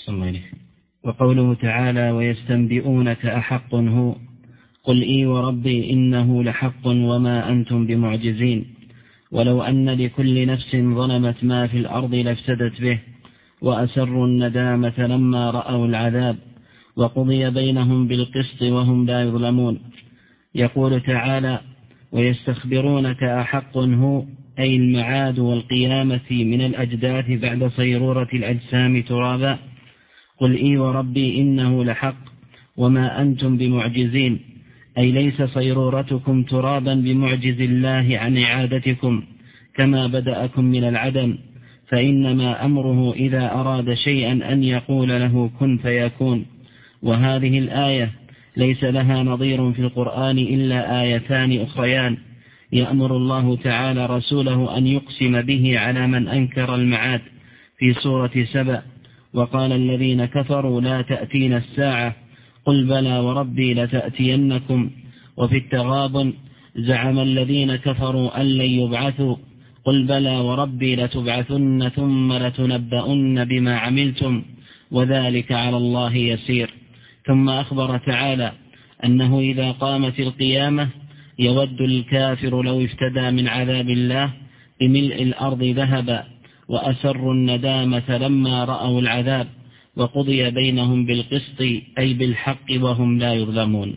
وقوله تعالى ويستنبئونك أحق هو قل إي وربي إنه لحق وما أنتم بمعجزين ولو أن لكل نفس ظلمت ما في الأرض لافتدت به وأسروا الندامة لما رأوا العذاب وقضي بينهم بالقسط وهم لا يظلمون. يقول تعالى ويستخبرونك أحق هو أي المعاد والقيامة من الأجداث بعد صيرورة الأجسام ترابا قل إي وربي إنه لحق وما أنتم بمعجزين أي ليس صيرورتكم ترابا بمعجز الله عن إعادتكم كما بدأكم من العدم فإنما أمره إذا أراد شيئا أن يقول له كن فيكون. وهذه الآية ليس لها نظير في القرآن إلا آيتان أخريان يأمر الله تعالى رسوله أن يقسم به على من أنكر المعاد في سورة سبأ وقال الذين كفروا لا تأتينا الساعة قل بلى وربي لتأتينكم وفي التغابن زعم الذين كفروا أن لن يبعثوا قل بلى وربي لتبعثن ثم لتنبؤن بما عملتم وذلك على الله يسير. ثم أخبر تعالى أنه إذا قامت القيامة يود الكافر لو افتدى من عذاب الله بملء الأرض ذهبا وأسروا الندامة لما رأوا العذاب وقضي بينهم بالقسط أي بالحق وهم لا يظلمون.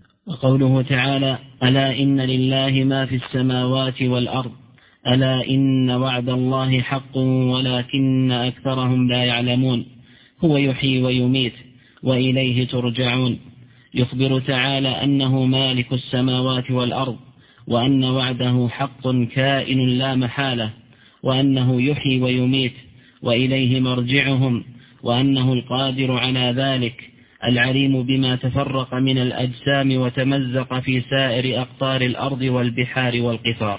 وقوله تعالى ألا إن لله ما في السماوات والأرض ألا إن وعد الله حق ولكن أكثرهم لا يعلمون هو يحيي ويميت وإليه ترجعون. يخبر تعالى أنه مالك السماوات والأرض وأن وعده حق كائن لا محالة وأنه يحيي ويميت وإليه مرجعهم وأنه القادر على ذلك العليم بما تفرق من الأجسام وتمزق في سائر أقطار الأرض والبحار والقطار.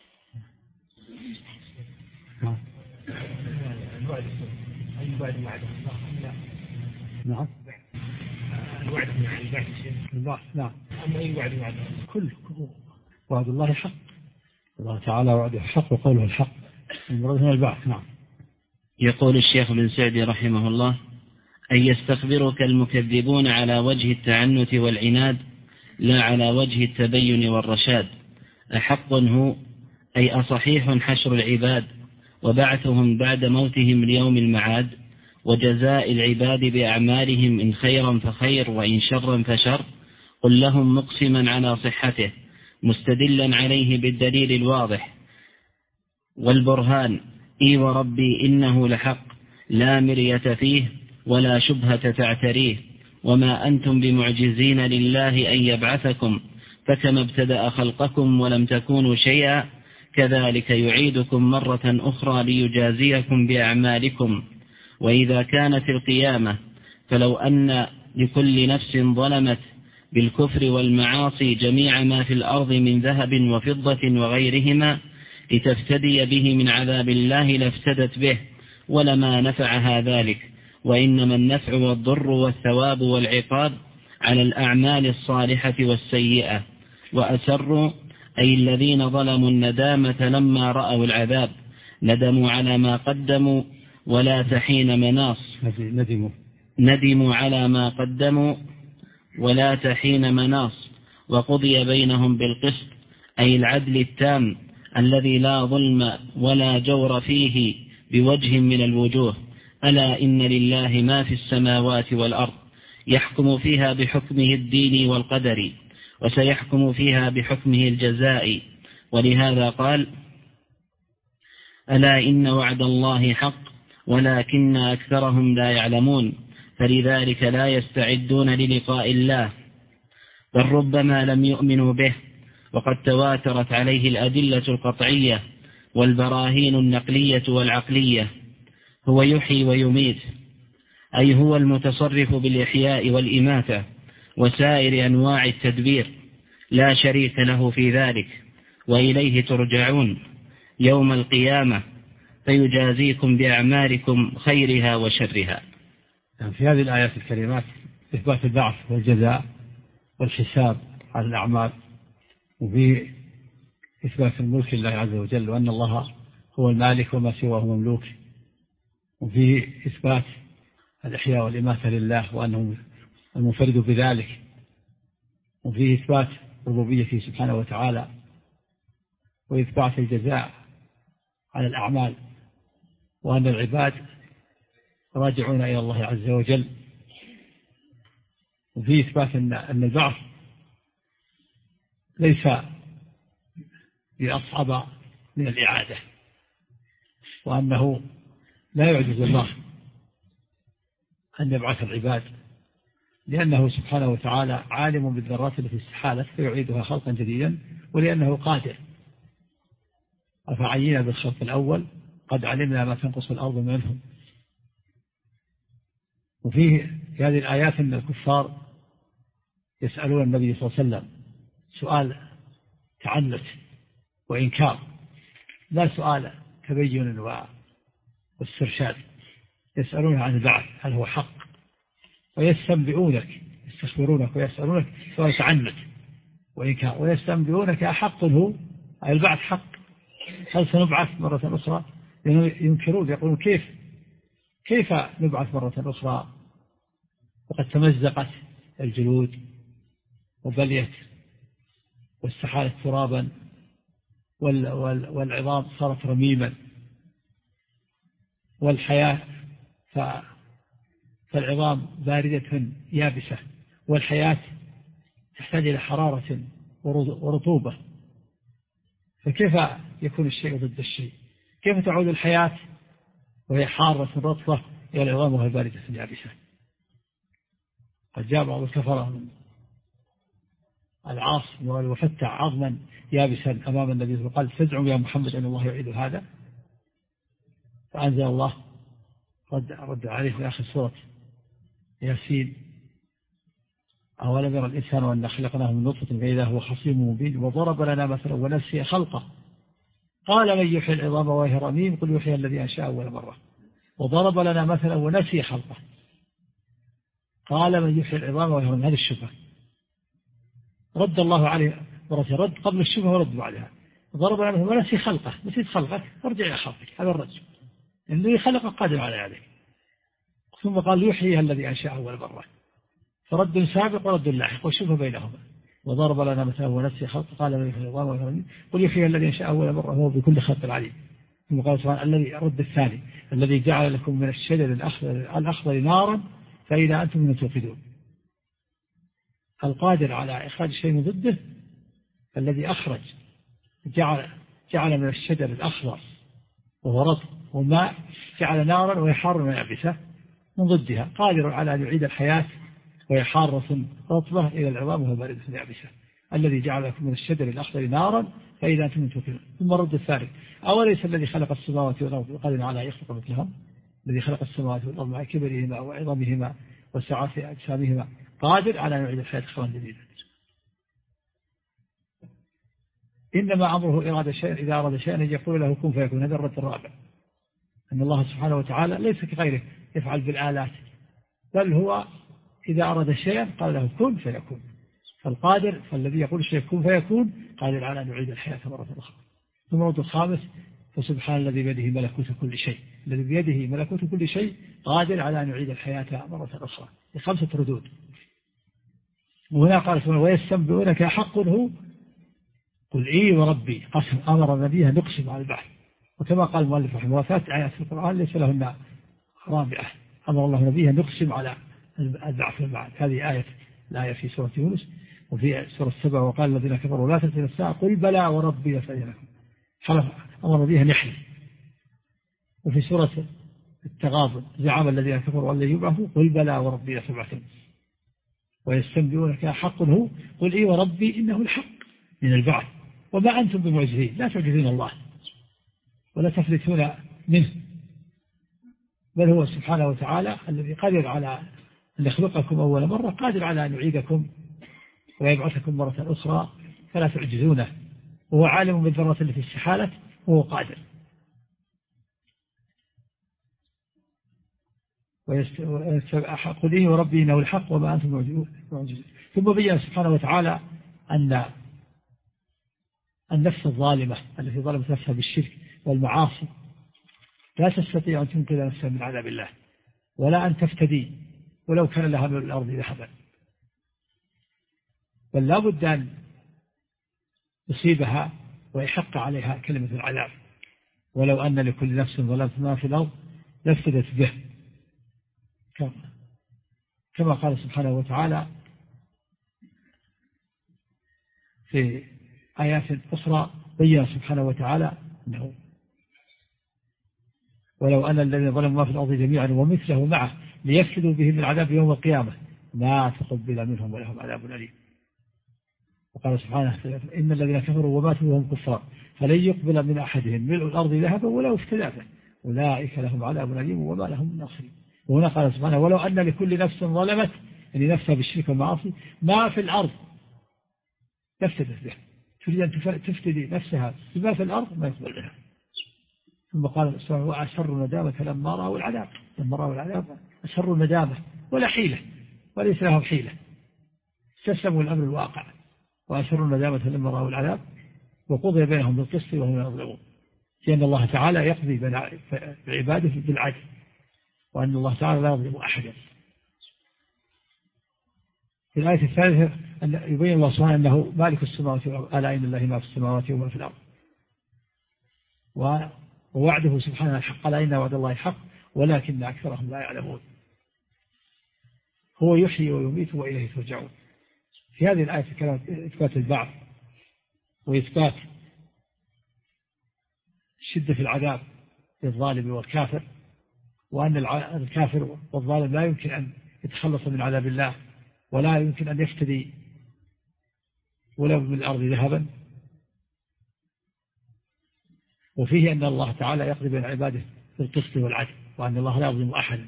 نعم الوعد مع البعث نعم أما أي وعد وعد كل وعد الله حق الله تعالى وعده حق وقوله الحق المراد هنا البعث. نعم. يقول الشيخ بن سعدي رحمه الله أن يستخبرك المكذبون على وجه التعنت والعناد لا على وجه التبين والرشاد. أحق هو أي أصحيح حشر العباد وبعثهم بعد موتهم ليوم المعاد وجزاء العباد بأعمالهم إن خيرا فخير وإن شرا فشر قل لهم مقسما على صحته مستدلا عليه بالدليل الواضح والبرهان إي وربي إنه لحق لا مرية فيه ولا شبهة تعتريه وما أنتم بمعجزين لله أن يبعثكم فكما ابتدأ خلقكم ولم تكونوا شيئا كذلك يعيدكم مرة أخرى ليجازيكم بأعمالكم. وإذا كانت القيامة فلو أن لكل نفس ظلمت بالكفر والمعاصي جميع ما في الأرض من ذهب وفضة وغيرهما لتفتدي به من عذاب الله لافتدت به ولما نفعها ذلك وإنما النفع والضر والثواب والعقاب على الأعمال الصالحة والسيئة. وأسروا أي الذين ظلموا الندامة لما رأوا العذاب ندموا على ما قدموا ولا تحين مناص ندموا على ما قدموا ولا تحين مناص وقضي بينهم بالقسط أي العدل التام الذي لا ظلم ولا جور فيه بوجه من الوجوه. ألا إن لله ما في السماوات والأرض يحكم فيها بحكمه الديني والقدري وسيحكم فيها بحكمه الجزائي. ولهذا قال ألا إن وعد الله حق ولكن أكثرهم لا يعلمون فلذلك لا يستعدون للقاء الله بل ربما لم يؤمنوا به وقد تواترت عليه الأدلة القطعية والبراهين النقلية والعقلية. هو يحيي ويميت أي هو المتصرف بالإحياء والإماتة وسائر أنواع التدبير لا شريك له في ذلك وإليه ترجعون يوم القيامة فيجازيكم بأعمالكم خيرها وشرها. في هذه الآيات الكريمات إثبات البعث والجزاء والحساب على الأعمال وفي إثبات الملك لله عز وجل وأن الله هو المالك وما سواه مملوك وفي إثبات الإحياء والإماتة لله وأنه المنفرد بذلك، وفيه إثبات ربوبيته سبحانه وتعالى وإثبات الجزاء على الأعمال، وأن العباد راجعون إلى الله عز وجل، وفيه إثبات أن البعث ليس بأصعب من الإعادة، وأنه لا يعجز الله أن يبعث العباد، لأنه سبحانه وتعالى عالم بالذرات التي استحالت فيعيدها خلقا جديدا، ولأنه قادر. أفعينا بالخلق الأول قد علمنا ما تنقص الأرض منهم. وفيه في هذه الآيات أن الكفار يسألون النبي صلى الله عليه وسلم سؤال تعنت وإنكار، لا سؤال تبين واسترشاد. يسألون عن البعث هل هو حق، ويستنبئونك يستخبرونك ويسألونك سؤال تعنت وإنكار، ويستنبئونك أحق هو، أي البعث حق، هل سنبعث مرة أخرى؟ ينكرون يقولون كيف نبعث مرة أخرى وقد تمزقت الجلود وبليت واستحالت ترابا والعظام صارت رميما، والحياة فالعظام باردة يابسة، والحياة تحتاج إلى حرارة ورطوبة، فكيف يكون الشيء ضد الشيء؟ كيف تعود الحياة وهي حارة رطبة إلى العظام وهي باردة يابسة؟ قد جاء بعض الكفرة من العاص وفتح عظما يابسا أمام النبي وقال تزعم يا محمد أن الله يعيد هذا؟ فأنزل الله رد عليه في آخر سورة ياسين أولم يرى الإنسان أنا خلقناه من نطفة فإذا هو خصيم مبين وضرب لنا مثلا ونسي خلقه قال من يحيي العظام وهي رميم قل يحيي الذي أنشأ أول مرة وضرب لنا مثلا ونسي خلقه قال من يحيي العظام وهي رميم. هذه الشبهة رد الله عليه مرة، رد قبل الشبهة ورد بعدها. ضرب لنا مثلا ونسي خلقه، نسيت خلقك ارجع إلى خلقك، هذا الرجل الذي خلقك قادر على ذلك. ثم قال يحيي الذي أنشأ أول مرة، فرد سابق ورد لاحق والشبهة بينهما. وضرب لنا مثلا ونسي خلقه قال من يحيي العظام وهي رميم قل يحيي الذي أنشأ أول مرة وهو بكل خلق عليم. ثم قال سبحانه الذي رد الثاني الذي جعل لكم من الشجر الأخضر نارا فإذا أنتم منه توقدون. القادر على إخراج شيء من ضده الذي أخرج جعل من الشجر الأخضر وهو رطب وماء جعل نارا وهي حارة يابسة من ضدها، قادر على أن يعيد الحياة وهي حارة رطبة إلى العظام وهي باردة يابسة. الذي جعل لكم من الشجر الأخضر نارا فإذا أنتم منه توقدون. ثم رد الثالث أوليس الذي خلق السماوات والأرض وقادر على أن يخلق مثلهم الذي خلق السماوات والأرض مع كبرهما وعظمهما وسعة أجسامهما قادر على أن يعيد الحياة خلقا جديدا. إنما أمره إذا أراد شيئا أن يقول له كن فيكون. هذا الرد الرابع، أن الله سبحانه وتعالى ليس كغيره يفعل بالآلات، بل هو إذا أراد شيئا قال له كن فيكون. فالقادر فالذي يقول الشيء كن فيكون قادر على أن يعيد الحياة مرة أخرى. ثم الرد الخامس فسبحان الذي بيده ملكوت كل شيء، الذي بيده ملكوت كل شيء قادر على أن يعيد الحياة مرة أخرى. خمسة ردود. وهنا قال سبحانه ويستنبئونك أحق هو قل إي وربي قسم أمر نبيها نقسم على البحر. وكما قال المؤلف رحمه الله فات آيات في القرآن ليس لهن رابعة أمر الله نبيها نقسم على البعث والبعث. هذه الآية في سورة يونس. وفي سورة 7 وقال الذين كفروا لا تأتينا الساعة قل بلى وربي لتأتينكم حلف أمر بها نحن. وفي سورة التغابن زعم الذين كفروا أن لن يبعثوا قل بلى وربي لتبعثن. ويستنبئونك حق هو قل إي وربي إنه الحق من البعث وما أنتم بمعجزين لا تعجزون الله ولا تفلتون منه، بل هو سبحانه وتعالى الذي قادر على أن يخلقكم أول مرة قادر على أن يعيدكم ويبعثكم مرة أخرى فلا تعجزونه، وهو عالم بالذرات التي استحالت وهو قادر. قل إيه وربي إنه الحق وما أنتم معجزون. ثم بيّن سبحانه وتعالى أن النفس الظالمة التي ظلمت نفسها بالشرك والمعاصي لا تستطيع أن تنقذ نفسها من عذاب الله، ولا أن تفتدي ولو كان لها من الأرض ذهبا، بل لا بد أن يصيبها ويحق عليها كلمة العذاب. ولو أن لكل نفس ظلمت ما في الأرض لافتدت به، كما قال سبحانه وتعالى في آيات أخرى بين سبحانه وتعالى أنه ولو أن الذين ظلموا ما في الأرض جميعا ومثله معه ليفتدوا به من عذاب يوم القيامة ما تقبل منهم ولهم عذاب أليم. وقال سبحانه إن الذين كفروا وماتوا وهم كفار فلن يقبل من أحدهم ملء الأرض ذهبا ولو افتدى به أولئك لهم عذاب أليم وما لهم من ناصرين. وهنا قال سبحانه ولو أن لكل نفس ظلمت، يعني نفسها بالشرك والمعاصي، ما في الأرض لافتدت به. تريد أن تفتدي نفسها بما في الأرض ما يقبل لها. ثم قال وأسروا ندامة لما رأوا العذاب أسروا الندامة ولا حيلة وليس لهم حيلة، استسلموا الأمر الواقع وأسروا الندامة لما رأوا العذاب وقضي بينهم بالقسط وهم يظلمون. لأن الله تعالى يقضي بعباده بالعدل، وأن الله تعالى لا يظلم أحدا. في الآية الثالثة أن يبين الله سبحانه أنه مالك السماوات والأرض ألا إن الله ما في السماوات وما في الأرض، ووعده سبحانه الحق ألا إن وعد الله حق ولكن أكثرهم لا يعلمون. هو يحيي ويميت وإليه ترجعون. في هذه الآية كلام إثبات البعث وإثبات شدة العذاب للظالم والكافر، وأن الكافر والظالم لا يمكن أن يتخلص من عذاب الله ولا يمكن أن يفتدي ولو من الأرض ذهبا. وفيه أن الله تعالى يقضي بين عباده بالقسط والعدل وأن الله لا يظلم أحدا.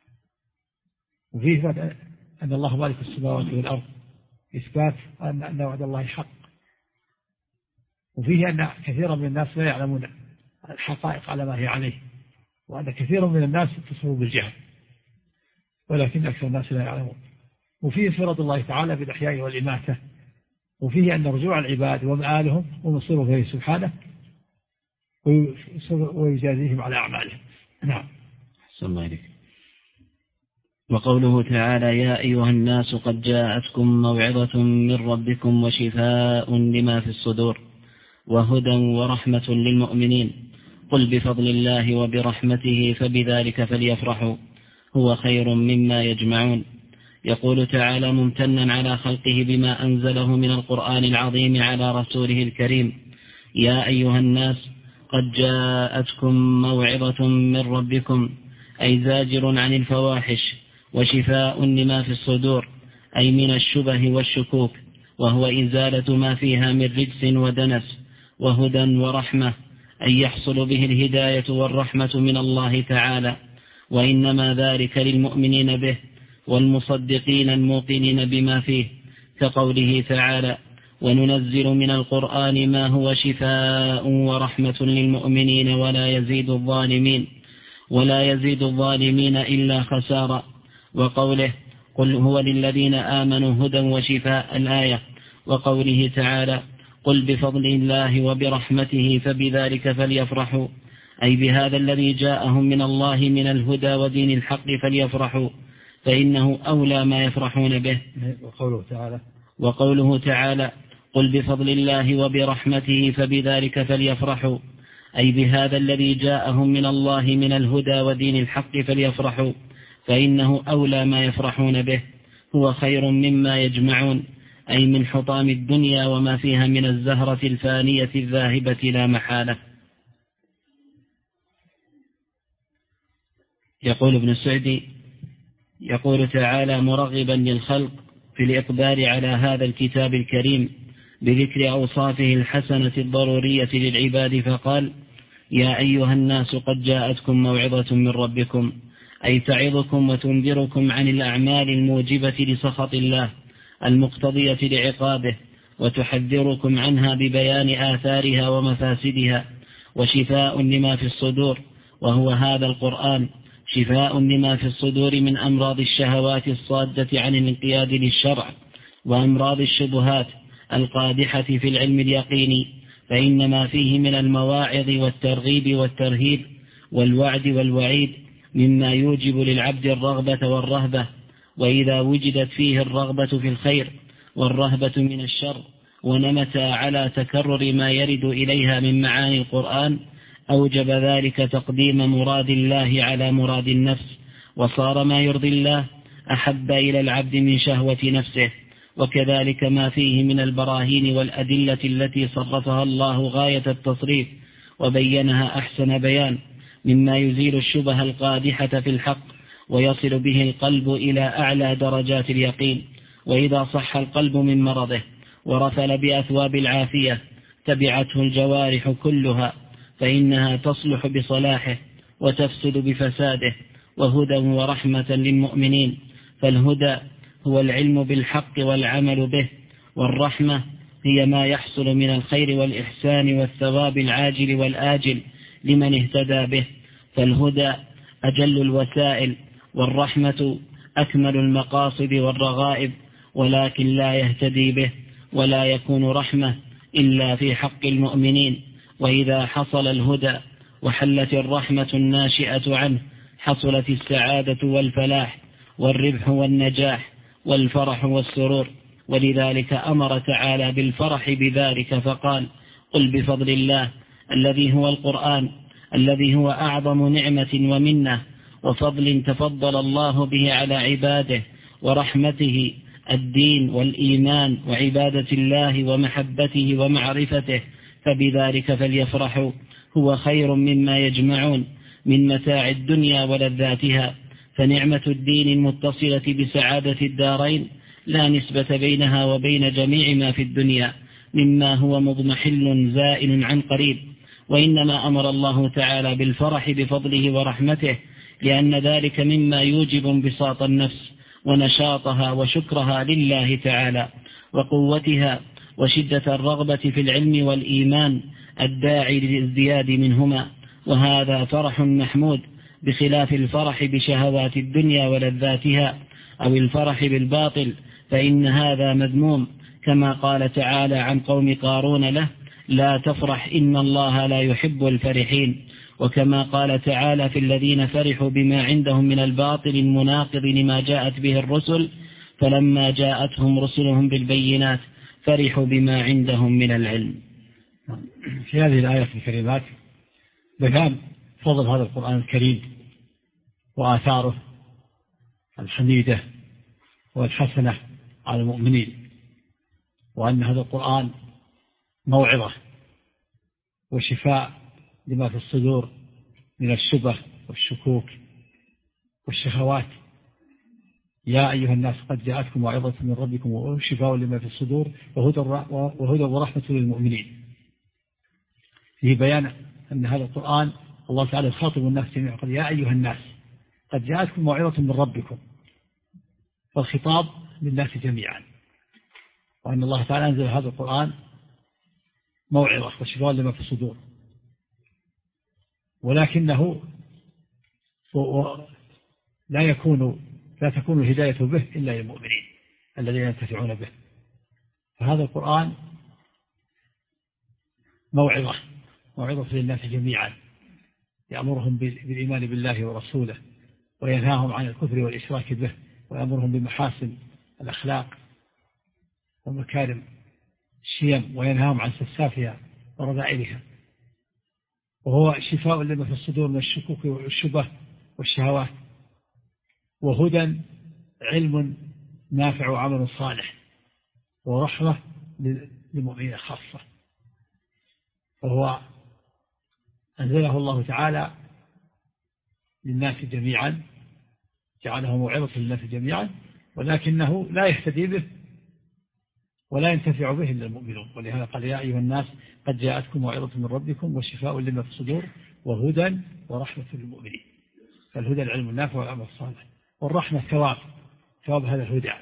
وفيه أن الله مالك السماوات والأرض، إثبات أن وعد الله حق. وفيه أن كثيرا من الناس لا يعلمون الحقائق على ما هي عليه، وأن كثيرا من الناس يتصفوا بالجهل ولكن أكثر الناس لا يعلمون. وفيه انفراد الله تعالى بالإحياء والإماتة. وفيه أن رجوع العباد ومآلهم ومصيرهم إليه سبحانه ويجازيهم على أعمالهم. نعم. أحسن الله إليك. وقوله تعالى يا أيها الناس قد جاءتكم موعظة من ربكم وشفاء لما في الصدور وهدى ورحمة للمؤمنين قل بفضل الله وبرحمته فبذلك فليفرحوا هو خير مما يجمعون. يقول تعالى ممتنا على خلقه بما أنزله من القرآن العظيم على رسوله الكريم يا أيها الناس قد جاءتكم موعظة من ربكم، أي زاجر عن الفواحش وشفاء لما في الصدور، أي من الشبه والشكوك، وهو إزالة ما فيها من رجس ودنس، وهدى ورحمة، أي يحصل به الهداية والرحمة من الله تعالى، وإنما ذلك للمؤمنين به والمصدقين الموقنين بما فيه، كقوله تعالى وننزل من القرآن ما هو شفاء ورحمة للمؤمنين ولا يزيد الظالمين إلا خسارا. وقوله قل هو للذين آمنوا هدى وشفاء الآية. وقوله تعالى قل بفضل الله وبرحمته فبذلك فليفرحوا، أي بهذا الذي جاءهم من الله من الهدى ودين الحق فليفرحوا، فإنه أولى ما يفرحون به. وقوله تعالى قل بفضل الله وبرحمته فبذلك فليفرحوا، أي بهذا الذي جاءهم من الله من الهدى ودين الحق فليفرحوا، فإنه أولى ما يفرحون به، هو خير مما يجمعون، أي من حطام الدنيا وما فيها من الزهرة الفانية الذاهبة لا محالة. يقول ابن السعدي يقول تعالى مرغبا للخلق في الإقبال على هذا الكتاب الكريم بذكر أوصافه الحسنة الضرورية للعباد، فقال يا أيها الناس قد جاءتكم موعظة من ربكم، أي تعظكم وتنذركم عن الأعمال الموجبة لسخط الله المقتضية لعقابه، وتحذركم عنها ببيان آثارها ومفاسدها، وشفاء لما في الصدور، وهو هذا القرآن شفاء لما في الصدور من أمراض الشهوات الصادة عن الانقياد للشرع، وأمراض الشبهات القادحة في العلم اليقيني، فإن ما فيه من المواعظ والترغيب والترهيب والوعد والوعيد مما يوجب للعبد الرغبة والرهبة، وإذا وجدت فيه الرغبة في الخير والرهبة من الشر ونمتا على تكرر ما يرد إليها من معاني القرآن أوجب ذلك تقديم مراد الله على مراد النفس، وصار ما يرضي الله أحب إلى العبد من شهوة نفسه. وكذلك ما فيه من البراهين والأدلة التي صرفها الله غاية التصريف وبينها أحسن بيان، مما يزيل الشبه القادحة في الحق ويصل به القلب إلى أعلى درجات اليقين. وإذا صح القلب من مرضه ورفل بأثواب العافية تبعته الجوارح كلها، فإنها تصلح بصلاحه وتفسد بفساده، وهدى ورحمة للمؤمنين. فالهدى هو العلم بالحق والعمل به، والرحمة هي ما يحصل من الخير والإحسان والثواب العاجل والآجل لمن اهتدى به. فالهدى أجل الوسائل، والرحمة أكمل المقاصد والرغائب، ولكن لا يهتدي به ولا يكون رحمة إلا في حق المؤمنين. وإذا حصل الهدى وحلت الرحمة الناشئة عنه حصلت السعادة والفلاح والربح والنجاح والفرح والسرور. ولذلك أمر تعالى بالفرح بذلك فقال: قل بفضل الله الذي هو القرآن، الذي هو أعظم نعمة ومنة وفضل تفضل الله به على عباده، ورحمته الدين والإيمان وعبادة الله ومحبته ومعرفته، فبذلك فليفرحوا، هو خير مما يجمعون من متاع الدنيا ولذاتها. فنعمة الدين المتصلة بسعادة الدارين لا نسبة بينها وبين جميع ما في الدنيا مما هو مضمحل زائل عن قريب، وإنما أمر الله تعالى بالفرح بفضله ورحمته، لأن ذلك مما يوجب انبساط النفس ونشاطها وشكرها لله تعالى وقوتها وشدة الرغبة في العلم والإيمان الداعي للازدياد منهما. وهذا فرح محمود، بخلاف الفرح بشهوات الدنيا ولذاتها أو الفرح بالباطل، فإن هذا مذموم، كما قال تعالى عن قوم قارون له: لا تفرح إن الله لا يحب الفرحين. وكما قال تعالى في الذين فرحوا بما عندهم من الباطل المناقض لما جاءت به الرسل: فلما جاءتهم رسلهم بالبينات فرحوا بما عندهم من العلم. في هذه الآية الكريمات بيان فضل هذا القرآن الكريم وآثاره الحميدة والحسنة على المؤمنين، وأن هذا القرآن موعظة وشفاء لما في الصدور من الشبه والشكوك والشهوات. يا أيها الناس قد جاءتكم موعظة من ربكم وشفاء لما في الصدور وهدى ورحمة للمؤمنين. فيه بيان أن هذا القرآن الله تعالى يخاطب الناس جميعا، قال: يا أيها الناس قد جاءتكم موعظة من ربكم، فالخطاب للناس جميعا، وأن الله تعالى أنزل هذا القرآن موعظة وشفاء لما في الصدور، ولكنه لا تكون الهداية به إلا للمؤمنين الذين ينتفعون به. فهذا القرآن موعظة للناس جميعا، يأمرهم بالإيمان بالله ورسوله، وينهاهم عن الكفر والإشراك به، ويأمرهم بمحاسن الأخلاق ومكارم الشيم، وينهاهم عن سفسافها ورذائلها. وهو شفاء لما في الصدور من الشكوك والشبه والشهوات، وهدى علم نافع وعمل صالح، ورحمة للمؤمنين خاصة. وهو أنزله الله تعالى للناس جميعا، جعله موعظة للناس جميعا، ولكنه لا يهتدي به ولا ينتفع به إلا المؤمنون. ولهذا قال: يا أيها الناس قد جاءتكم موعظة من ربكم وشفاء لما في الصدور وهدى ورحمة للمؤمنين. فالهدى العلم النافع والعمل الصالح، والرحمة ثواب هذا الهدى.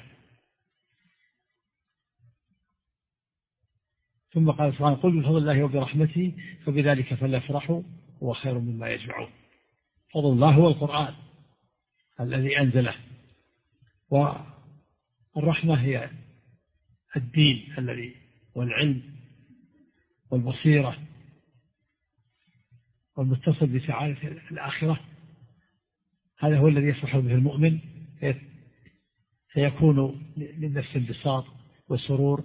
ثم قال سبحانه: قل بفضل الله وبرحمته فبذلك فليفرحوا هو خير مما يجمعون. فضل الله هو القرآن الذي أنزله، والرحمة هي الدين الذي والعلم والبصيرة والمتصل بسعادة الآخرة هذا هو الذي يفرح به المؤمن، فيكون للنفس انبساط وسرور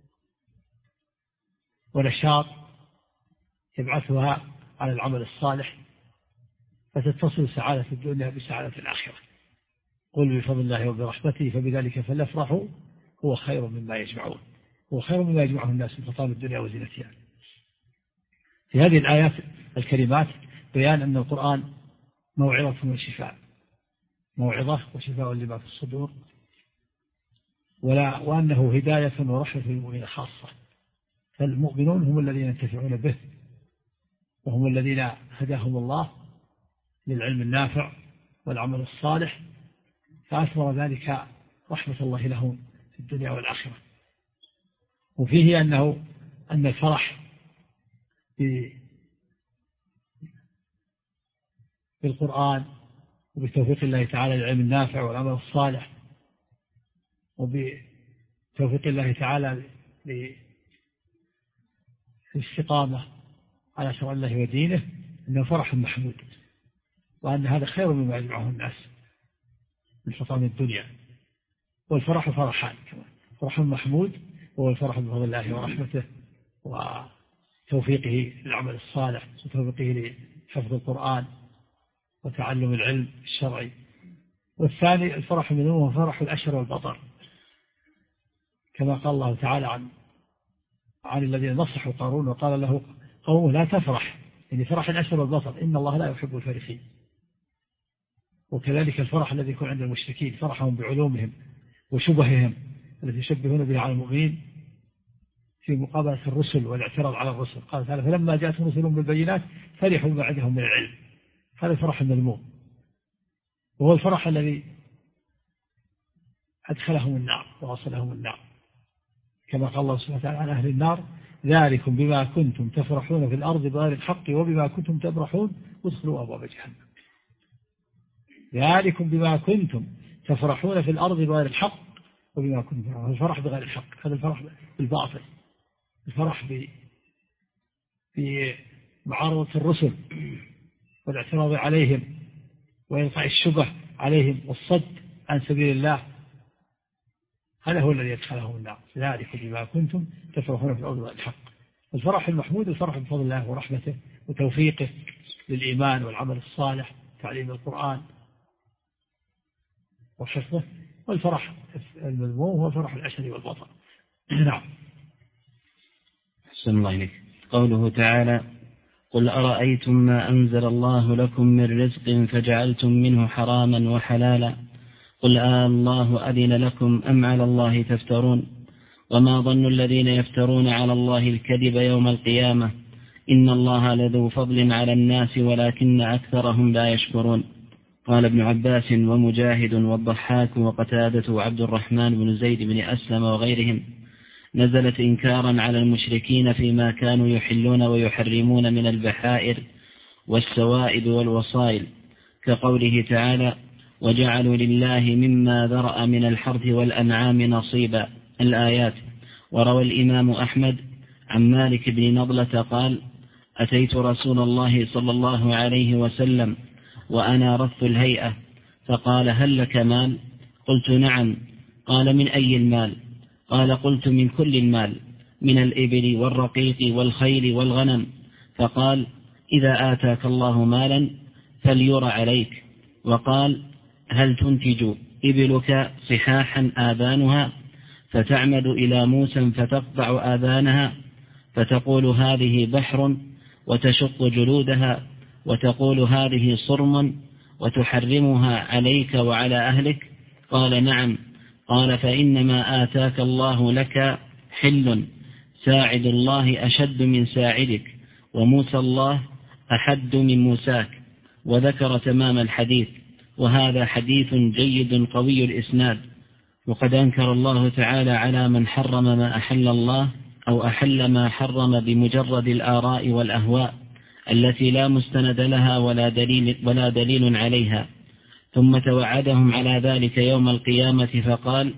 ونشاط يبعثها على العمل الصالح، فتتصل سعادة الدنيا بسعادة الآخرة. قل بفضل الله وبرحمته فبذلك فليفرحوا هو خير مما يجمعون، هو خير مما يجمعه الناس من خطاب الدنيا وزينتها. في هذه الآيات الكريمات بيان أن القرآن موعظة وشفاء، موعظة وشفاء لما في الصدور، وأنه هداية ورحمة للمؤمنين خاصة. فالمؤمنون هم الذين ينتفعون به، وهم الذين هداهم الله للعلم النافع والعمل الصالح، فأثمر ذلك رحمة الله لهم في الدنيا والآخرة. وفيه أن الفرح بالقرآن وبتوفيق الله تعالى للعلم النافع والعمل الصالح، وبتوفيق الله تعالى للاستقامة على شرع الله ودينه، إنه فرح محمود، وأن هذا خير مما يجمعه الناس من حطام الدنيا. والفرح فرحان كمان، فرح محمود وهو الفرح بفضل الله ورحمته وتوفيقه للعمل الصالح وتوفيقه لحفظ القرآن وتعلم العلم الشرعي. والثاني الفرح منه هو فرح الأشر والبطر، كما قال الله تعالى عن الذين نصحوا قارون وقال له قومه لا تفرح، يعني فرح الأشر والبطر، إن الله لا يحب الفرحين. وكذلك الفرح الذي يكون عند المشركين، فرحهم بعلومهم وشبههم التي يشبهون بها على المؤمنين في مقابلة الرسل والاعتراض على الرسل. قال تعالى فلما جاءتهم رسلهم بالبينات فرحوا بما عندهم من العلم. هذا الفرح المذموم، وهو الفرح الذي أدخلهم النار ووصلهم النار، كما قال الله سبحانه وتعالى عن أهل النار ذلكم بما كنتم تفرحون في الأرض بغير الحق وبما كنتم تبرحون وادخلوا أبواب جهنم. ذلكم بما كنتم تفرحون في الأرض بغير الحق وبما كنتم تبرحون. الفرح بغير الحق هذا الفرح بالباطل، الفرح بمعارضة الرسل والاعتراض عليهم وإلقاء الشبه عليهم والصد عن سبيل الله، هذا هو الذي يدخلهم النار. ذلك بما كنتم تفرحون في الأرض بغير الحق. الفرح المحمود الفرح بفضل الله ورحمته وتوفيقه للإيمان والعمل الصالح، تعليم القرآن وحفظه. والفرح المذموم هو فرح الأشر والبطر. نعم. أحسن الله إليك. قوله تعالى قل أرأيتم ما أنزل الله لكم من رزق فجعلتم منه حراما وحلالا قل الله أذن لكم أم على الله تفترون وما ظن الذين يفترون على الله الكذب يوم القيامة إن الله لذو فضل على الناس ولكن أكثرهم لا يشكرون. قال ابن عباس ومجاهد والضحاك وقتادة وعبد الرحمن بن زيد بن أسلم وغيرهم نزلت إنكارا على المشركين فيما كانوا يحلون ويحرمون من البحائر والسوائب والوصائل، كقوله تعالى وجعلوا لله مما ذرأ من الحرث والأنعام نصيبا الآيات. وروى الإمام أحمد عن مالك بن نضلة قال أتيت رسول الله صلى الله عليه وسلم وأنا رث الهيئة فقال هل لك مال؟ قلت نعم. قال من أي المال؟ قال قلت من كل المال، من الإبل والرقيق والخيل والغنم. فقال إذا آتاك الله مالا فليرى عليك. وقال هل تنتج إبلك صحاحا آذانها فتعمد إلى موسى فتقطع آذانها فتقول هذه بحر وتشق جلودها وتقول هذه صرم وتحرمها عليك وعلى أهلك؟ قال نعم. قال فإنما آتاك الله لك حل، ساعد الله أشد من ساعدك وموسى الله أحد من موساك. وذكر تمام الحديث. وهذا حديث جيد قوي الإسناد. وقد أنكر الله تعالى على من حرم ما أحل الله أو أحل ما حرم بمجرد الآراء والأهواء التي لا مستند لها ولا دليل عليها، ثم توعدهم على ذلك يوم القيامة فقال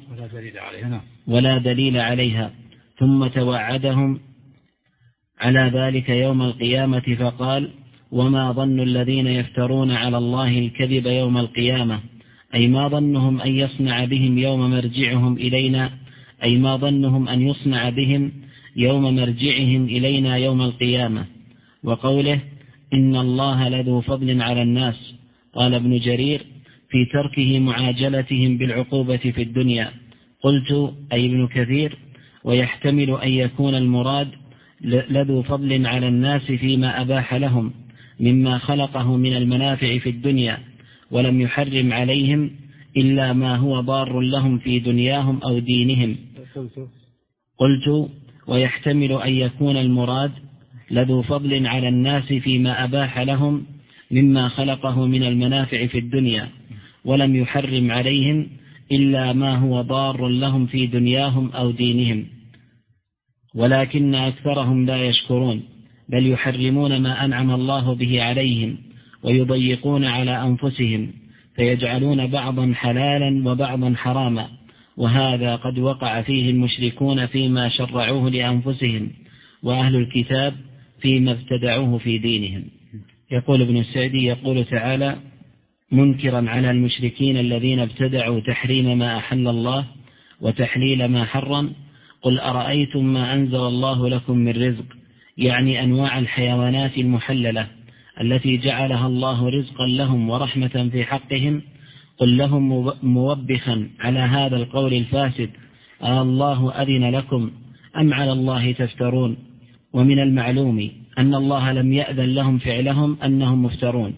ولا دليل عليها ثم توعدهم على ذلك يوم القيامة فقال وما ظن الذين يفترون على الله الكذب يوم القيامة، أي ما ظنهم أن يصنع بهم يوم مرجعهم إلينا، أي ما ظنهم أن يصنع بهم يوم مرجعهم إلينا يوم القيامة. وقوله إن الله لذو فضل على الناس، قال ابن جرير في تركه معاجلتهم بالعقوبة في الدنيا. قلت أي ابن كثير ويحتمل أن يكون المراد لذو فضل على الناس فيما أباح لهم مما خلقه من المنافع في الدنيا، ولم يحرم عليهم إلا ما هو ضار لهم في دنياهم أو دينهم. قلت ويحتمل أن يكون المراد لذو فضل على الناس فيما أباح لهم مما خلقه من المنافع في الدنيا، ولم يحرم عليهم إلا ما هو ضار لهم في دنياهم أو دينهم، ولكن أكثرهم لا يشكرون، بل يحرمون ما أنعم الله به عليهم ويضيقون على أنفسهم، فيجعلون بعضا حلالا وبعضا حراما، وهذا قد وقع فيه المشركون فيما شرعوه لأنفسهم، وأهل الكتاب فيما ابتدعوه في دينهم. يقول ابن السعدي يقول تعالى منكرا على المشركين الذين ابتدعوا تحريم ما أحل الله وتحليل ما حرم، قل أرأيتم ما أنزل الله لكم من رزق، يعني أنواع الحيوانات المحللة التي جعلها الله رزقا لهم ورحمة في حقهم، قل لهم موبخا على هذا القول الفاسد الله أذن لكم أم على الله تفترون؟ ومن المعلوم أن الله لم يأذن لهم فعلهم أنهم مفترون،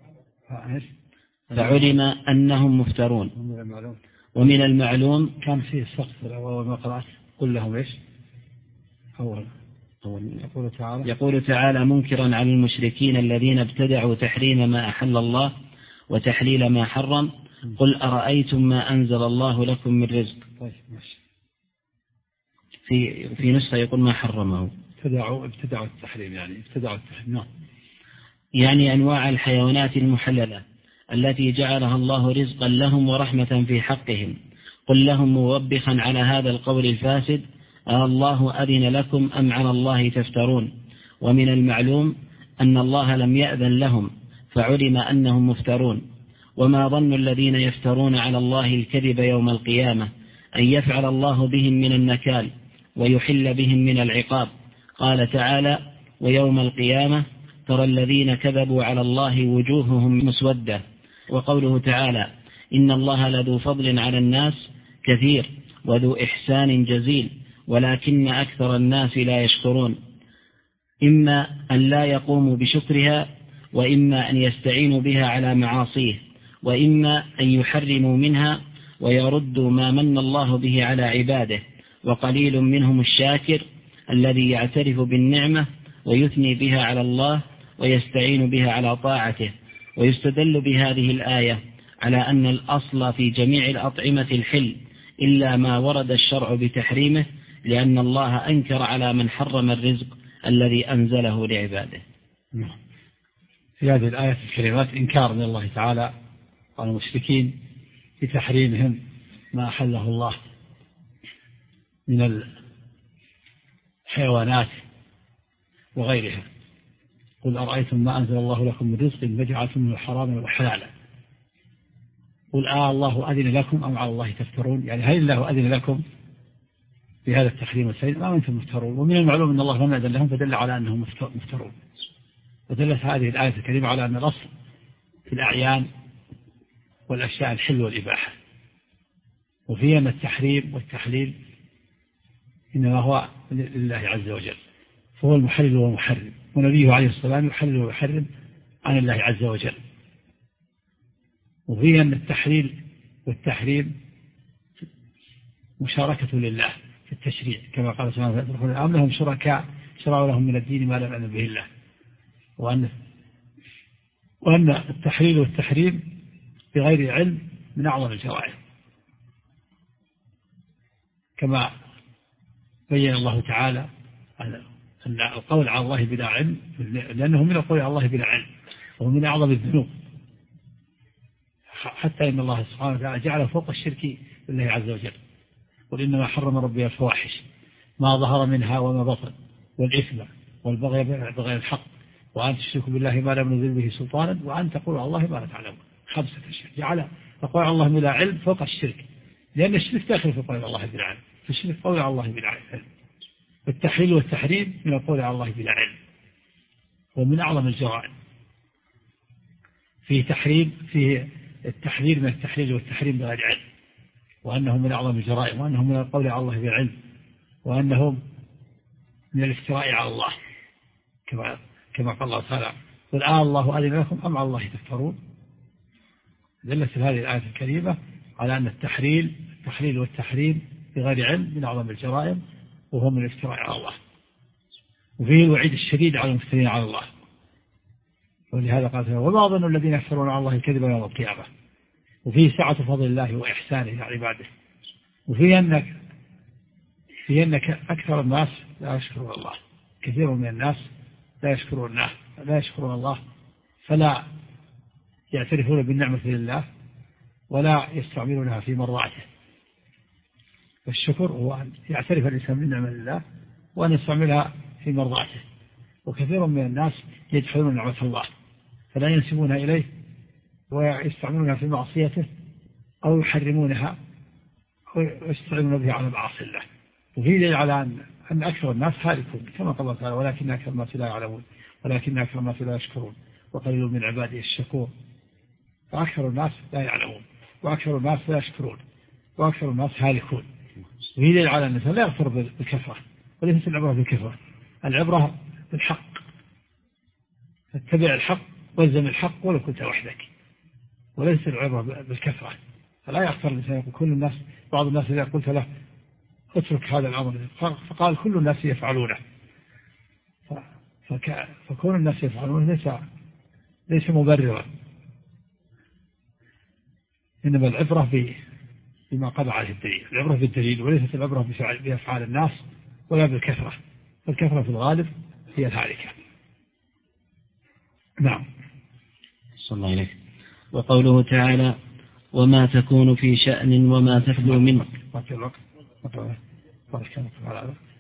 فعلم أنهم مفترون. ومن المعلوم كان فيه سقط أول ما قرأت قل لهم إيش يقول تعالى منكرا على المشركين الذين ابتدعوا تحريم ما أحل الله وتحليل ما حرم، قل أرأيتم ما أنزل الله لكم من رزق. في نسخة يقول ما حرمه، ابتدعوا التحريم، نعم. يعني أنواع الحيوانات المحللة التي جعلها الله رزقا لهم ورحمة في حقهم، قل لهم موبخا على هذا القول الفاسد الله أذن لكم أم على الله تفترون؟ ومن المعلوم أن الله لم يأذن لهم فعلم أنهم مفترون. وما ظن الذين يفترون على الله الكذب يوم القيامة أن يفعل الله بهم من النكال ويحل بهم من العقاب. قال تعالى ويوم القيامة ترى الذين كذبوا على الله وجوههم مسودة. وقوله تعالى إن الله لذو فضل على الناس كثير وذو إحسان جزيل ولكن أكثر الناس لا يشكرون، إما أن لا يقوموا بشكرها، وإما أن يستعينوا بها على معاصيه، وإما أن يحرموا منها ويردوا ما من الله به على عباده. وقليل منهم الشاكر الذي يعترف بالنعمة ويثني بها على الله ويستعين بها على طاعته. ويستدل بهذه الآية على أن الأصل في جميع الأطعمة الحل إلا ما ورد الشرع بتحريمه، لأن الله أنكر على من حرم الرزق الذي أنزله لعباده. في هذه الآية الكريمات إنكار من الله تعالى على المشركين بتحريمهم ما أحله الله من الحيوانات وغيرها. قل أرأيتم ما أنزل الله لكم من رزق فجعلتم من الحرام والحلال، قل الله أذن لكم أم على الله تفترون؟ يعني هل الله أذن لكم بهذا التحريم السيد ما أنتم مفترون؟ ومن المعلوم أن الله لم يأذن لهم فدل على أنهم مفترون. ودلت هذه الآية الكريمة على أن الأصل في الأعيان والأشياء الحل والإباحة، وفيها أن التحريم والتحليل إنما هو لله عز وجل، فهو المحلل والمحرم، ونبيه عليه السلام يحلل ويحرم عن الله عز وجل. وفيها أن التحليل والتحريم مشاركة لله في التشريع، كما قال سبحانه أم لهم شركاء شرعوا لهم من الدين ما لم يأذن به الله، وأن التحليل والتحريم بغير علم من أعظم الجرائم، كما بين الله تعالى أن القول على الله بلا علم، لأنه من القول على الله بلا علم وهو من أعظم الذنوب، حتى إن الله سبحانه وتعالى جعل فوق الشرك لله عز وجل. قل إنما حرم ربي الفواحش ما ظهر منها وما بطن والإثم والبغي بغير الحق وأن تشركوا بالله ما لم ينزل به سلطانا وأن تقولوا على الله ما لا تعلمون. 5 أشياء جعل القول على الله بلا علم فوق الشرك، لأن الشرك داخل في القول على الله بلا علم، فالشرك قول على الله بلا علم. التحليل والتحريم من القول على الله بلا علم، ومن أعظم الجرائم. فيه التحذير من التحليل والتحريم بغير علم، وأنه من أعظم الجرائم، وأنه من القول على الله بلا علم، وأنه من الافتراء على الله، كما قال الله تعالى: قل الله أذن لكم أم على الله تفترون. دلت هذه الآية الكريمة على أن التحليل والتحريم بغير علم من أعظم الجرائم، وهو من الافتراء على الله. وفيه الوعيد الشديد على المفترين على الله، ولهذا قال تعالى: وما ظن الذين يفترون على الله الكذب يوم القيامة. وفيه سعة فضل الله وإحسانه إلى عباده. وفيه أنك أكثر الناس لا يشكرون الله، كثير من الناس لا يشكرون الله، فلا يعترفون بالنعمة لله ولا يستعملونها في مرضاته. والشكر هو أن يعترف الإنسان بالنعمة لله وأن يستعملها في مرضاته. وكثير من الناس يجحدون نعمة الله فلا ينسبونها إليه ويستعملونها في معصيته أو يحرمونها أو يستعملون بها على معاصي الله. وفي دليل على أن أكثر الناس هالكون، كما قال الله تعالى: ولكن أكثر الناس لا يعلمون ولكن أكثر الناس لا يشكرون وقليل من عبادي الشكور. فأكثر الناس لا يعلمون، وأكثر الناس لا يشكرون، وأكثر الناس هالكون. وفي دليل على أن الإنسان لا يغفر بالكثرة، وليست العبرة بالكثرة، العبرة بالحق. فاتبع الحق والزم الحق ولو كنت وحدك، وليس العبرة بالكثرة. فلا يغفر الإنسان يقول كل الناس، بعض الناس إذا قلت له اترك هذا الأمر فقال كل الناس يفعلونه، فكون الناس يفعلونه ليس مبررا، إنما العبرة بما قضى عليه الدليل، العبرة بالدليل، وليست العبرة بأفعال الناس ولا بالكثرة، فالكثرة في الغالب هي الهالكة. نعم. صلى الله عليه. وقوله تعالى: وما تكون في شأن وما تتلو منه.